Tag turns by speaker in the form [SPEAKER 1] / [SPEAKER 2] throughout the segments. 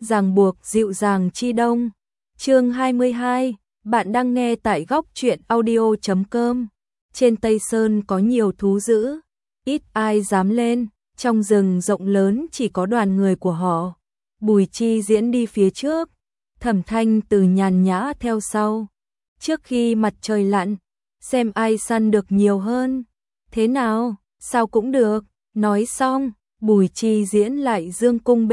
[SPEAKER 1] ràng buộc dịu dàng chi đông. Chương 22, bạn đang nghe tại góc truyện audio.com. Trên Tây Sơn có nhiều thú dữ, ít ai dám lên, trong rừng rộng lớn chỉ có đoàn người của họ. Bùi Chi Diễn đi phía trước, Thẩm Thanh Từ nhàn nhã theo sau. Trước khi mặt trời lặn, xem ai săn được nhiều hơn. Thế nào, sao cũng được. Nói xong, Bùi Chi Diễn lại dương cung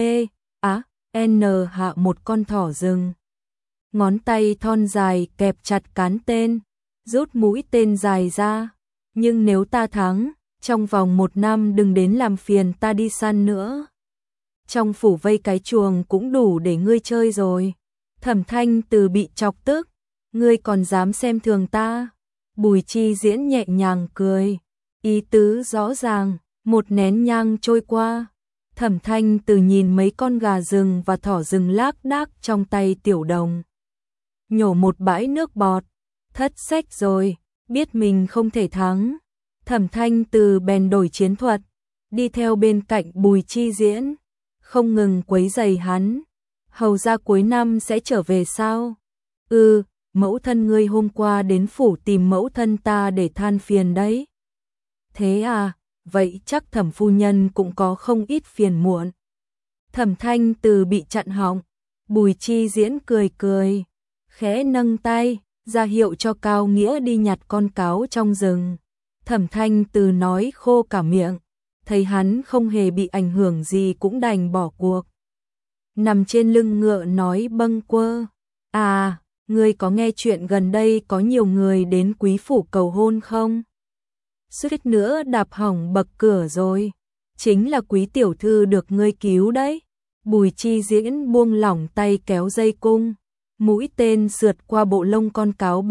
[SPEAKER 1] N hạ một con thỏ rừng. Ngón tay thon dài kẹp chặt cán tên, rút mũi tên dài ra. Nhưng nếu ta thắng, trong vòng 1 năm đừng đến làm phiền ta đi săn nữa. Trong phủ vây cái chuồng cũng đủ để ngươi chơi rồi. Thẩm Thanh Từ bị chọc tức, ngươi còn dám xem thường ta. Bùi Chi Diễn nhẹ nhàng cười, ý tứ rõ ràng. Một nén nhang trôi qua, Thẩm Thanh Từ nhìn mấy con gà rừng và thỏ rừng lác đác trong tay Tiểu Đồng. Nhổ một bãi nước bọt, thất sách rồi, biết mình không thể thắng. Thẩm Thanh Từ bèn đổi chiến thuật, đi theo bên cạnh Bùi Chi Diễn, không ngừng quấy rầy hắn. Hầu ra cuối năm sẽ trở về sao? Mẫu thân ngươi hôm qua đến phủ tìm mẫu thân ta để than phiền đấy. Thế à? Vậy chắc Thẩm phu nhân cũng có không ít phiền muộn. Thẩm Thanh Từ bị chặn họng, Bùi Chi Diễn cười cười, khẽ nâng tay, ra hiệu cho Cao Nghĩa đi nhặt con cáo trong rừng. Thẩm Thanh Từ nói khô cả miệng, thấy hắn không hề bị ảnh hưởng gì cũng đành bỏ cuộc. Nằm trên lưng ngựa nói bâng quơ, ngươi có nghe chuyện gần đây có nhiều người đến quý phủ cầu hôn không? Suýt nữa đạp hỏng bậc cửa rồi, chính là quý tiểu thư được ngươi cứu đấy. Bùi Chi Diễn buông lỏng tay kéo dây cung, mũi tên sượt qua bộ lông con cáo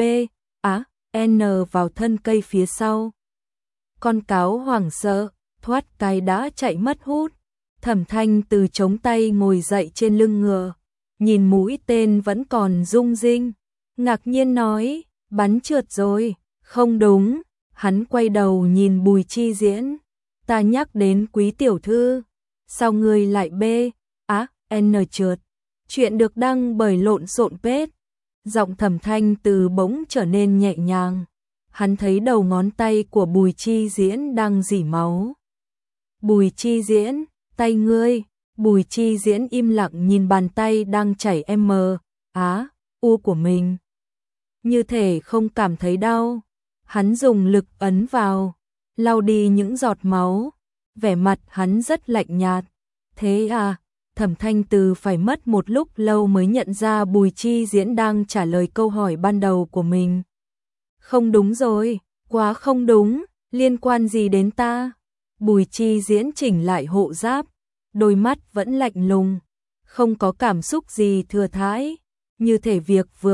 [SPEAKER 1] N vào thân cây phía sau. Con cáo hoảng sợ, thoát cái đã chạy mất hút. Thẩm Thanh Từ chống tay ngồi dậy trên lưng ngựa, nhìn mũi tên vẫn còn rung rinh, ngạc nhiên nói, bắn trượt rồi. Không đúng. Hắn quay đầu nhìn Bùi Chi Diễn, ta nhắc đến quý tiểu thư, sao ngươi lại N trượt? Chuyện được đăng bởi lộn xộn page. Giọng Thẩm Thanh Từ bỗng trở nên nhẹ nhàng, hắn thấy đầu ngón tay của Bùi Chi Diễn đang rỉ máu. Bùi Chi Diễn, tay ngươi. Bùi Chi Diễn im lặng nhìn bàn tay đang chảy U của mình, như thể không cảm thấy đau. Hắn dùng lực ấn vào, lau đi những giọt máu, vẻ mặt hắn rất lạnh nhạt. Thế à? Thẩm Thanh Từ phải mất một lúc lâu mới nhận ra Bùi Chi Diễn đang trả lời câu hỏi ban đầu của mình. Không đúng rồi, quá không đúng, liên quan gì đến ta? Bùi Chi Diễn chỉnh lại hộ giáp, đôi mắt vẫn lạnh lùng, không có cảm xúc gì thừa thãi, như thể việc vừa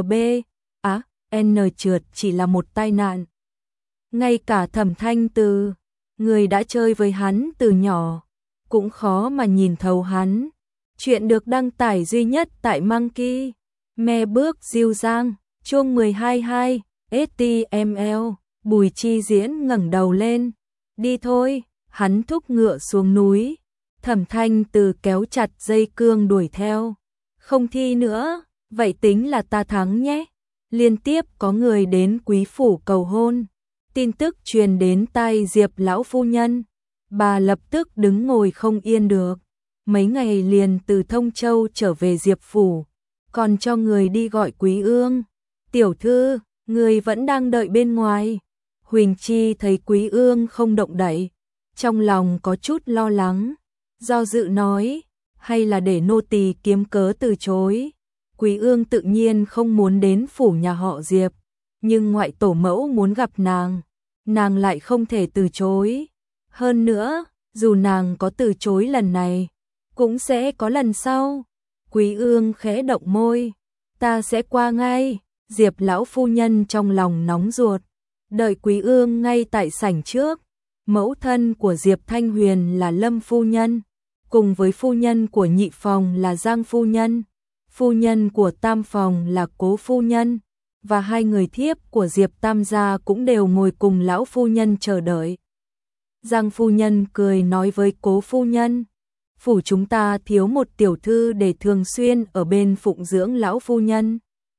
[SPEAKER 1] N trượt chỉ là một tai nạn. Ngay cả Thẩm Thanh Từ, người đã chơi với hắn từ nhỏ, cũng khó mà nhìn thấu hắn. Chuyện được đăng tải duy nhất tại Monkey Me Bước Diêu Giang, chuông 12.2, HTML. Bùi Chi Diễn ngẩng đầu lên, đi thôi. Hắn thúc ngựa xuống núi. Thẩm Thanh Từ kéo chặt dây cương đuổi theo. Không thi nữa, vậy tính là ta thắng nhé. Liên tiếp có người đến quý phủ cầu hôn. Tin tức truyền đến tai Diệp lão phu nhân, bà lập tức đứng ngồi không yên được. Mấy ngày liền từ Thông Châu trở về Diệp phủ, còn cho người đi gọi Quý Ương. Tiểu thư, người vẫn đang đợi bên ngoài. Huỳnh Chi thấy Quý Ương không động đậy, trong lòng có chút lo lắng, do dự nói, hay là để nô tỳ kiếm cớ từ chối. Quý Ương tự nhiên không muốn đến phủ nhà họ Diệp, nhưng ngoại tổ mẫu muốn gặp nàng lại không thể từ chối. Hơn nữa, dù nàng có từ chối lần này, cũng sẽ có lần sau. Quý Ương khẽ động môi, ta sẽ qua ngay. Diệp lão phu nhân trong lòng nóng ruột, đợi Quý Ương ngay tại sảnh trước. Mẫu thân của Diệp Thanh Huyền là Lâm phu nhân, cùng với phu nhân của nhị phòng là Giang phu nhân của tam phòng là Cố phu nhân, và 2 người thiếp của Diệp Tam gia cũng đều ngồi cùng lão phu nhân chờ đợi. Giang phu nhân cười nói với Cố phu nhân, phủ chúng ta thiếu một tiểu thư để thường xuyên ở bên phụng dưỡng lão phu nhân.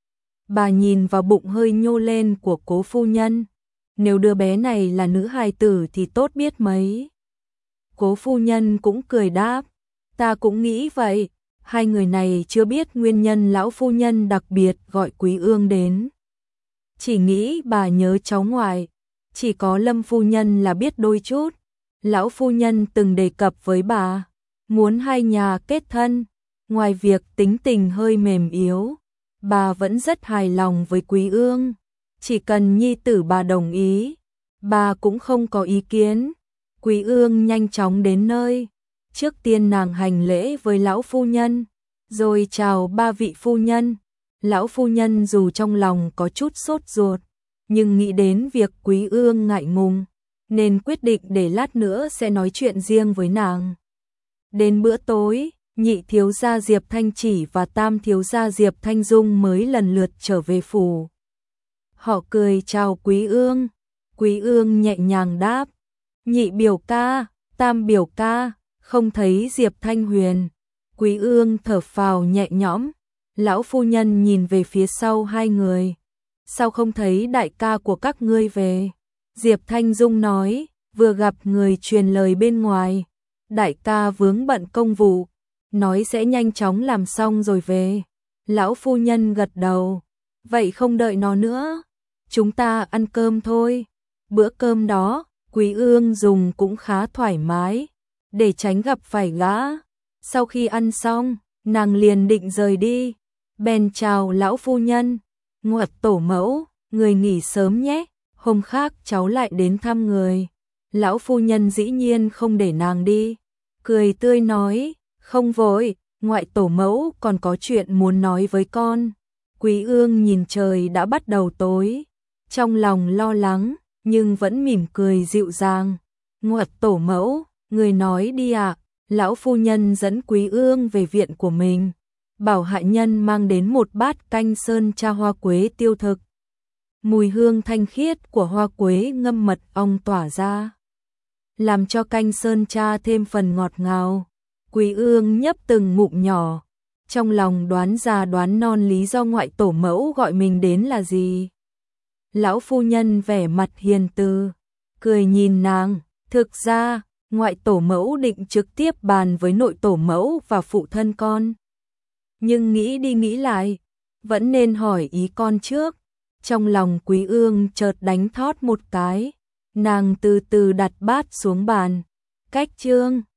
[SPEAKER 1] Bà nhìn vào bụng hơi nhô lên của Cố phu nhân. Nếu đứa bé này là nữ hài tử thì tốt biết mấy. Cố phu nhân cũng cười đáp, ta cũng nghĩ vậy. Hai người này chưa biết nguyên nhân lão phu nhân đặc biệt gọi Quý Ương đến. Chỉ nghĩ bà nhớ cháu ngoại, chỉ có Lâm phu nhân là biết đôi chút. Lão phu nhân từng đề cập với bà, muốn hai nhà kết thân, ngoài việc tính tình hơi mềm yếu, bà vẫn rất hài lòng với Quý Ương. Chỉ cần nhi tử bà đồng ý, bà cũng không có ý kiến. Quý Ương nhanh chóng đến nơi. Trước tiên nàng hành lễ với lão phu nhân, rồi chào ba vị phu nhân. Lão phu nhân dù trong lòng có chút sốt ruột, nhưng nghĩ đến việc Quý Ương ngại ngùng, nên quyết định để lát nữa sẽ nói chuyện riêng với nàng. Đến bữa tối, nhị thiếu gia Diệp Thanh Chỉ và tam thiếu gia Diệp Thanh Dung mới lần lượt trở về phủ. Họ cười chào Quý Ương. Quý Ương nhẹ nhàng đáp, nhị biểu ca, tam biểu ca, không thấy Diệp Thanh Huyền. Quý Ương thở phào nhẹ nhõm. Lão phu nhân nhìn về phía sau hai người. Sao không thấy đại ca của các ngươi về? Diệp Thanh Dung nói, vừa gặp người truyền lời bên ngoài. Đại ca vướng bận công vụ, nói sẽ nhanh chóng làm xong rồi về. Lão phu nhân gật đầu, vậy không đợi nó nữa, chúng ta ăn cơm thôi. Bữa cơm đó, Quý Ương dùng cũng khá thoải mái, để tránh gặp phải gã. Sau khi ăn xong, nàng liền định rời đi, bèn chào lão phu nhân, Ngoặt tổ mẫu, người nghỉ sớm nhé, hôm khác cháu lại đến thăm người. Lão phu nhân dĩ nhiên không để nàng đi, cười tươi nói, không vội, ngoại tổ mẫu còn có chuyện muốn nói với con. Quý Ương nhìn trời đã bắt đầu tối, trong lòng lo lắng, nhưng vẫn mỉm cười dịu dàng. Ngoặt tổ mẫu, người nói đi ạ. Lão phu nhân dẫn Quý Ương về viện của mình, bảo hạ nhân mang đến một bát canh sơn cha hoa quế tiêu thực. Mùi hương thanh khiết của hoa quế ngâm mật ong tỏa ra, làm cho canh sơn cha thêm phần ngọt ngào. Quý Ương nhấp từng ngụm nhỏ, trong lòng đoán già đoán non lý do ngoại tổ mẫu gọi mình đến là gì. Lão phu nhân vẻ mặt hiền từ, cười nhìn nàng, thực ra ngoại tổ mẫu định trực tiếp bàn với nội tổ mẫu và phụ thân con. Nhưng nghĩ đi nghĩ lại, vẫn nên hỏi ý con trước. Trong lòng Quý Ương chợt đánh thót một cái, nàng từ từ đặt bát xuống bàn. Cách chương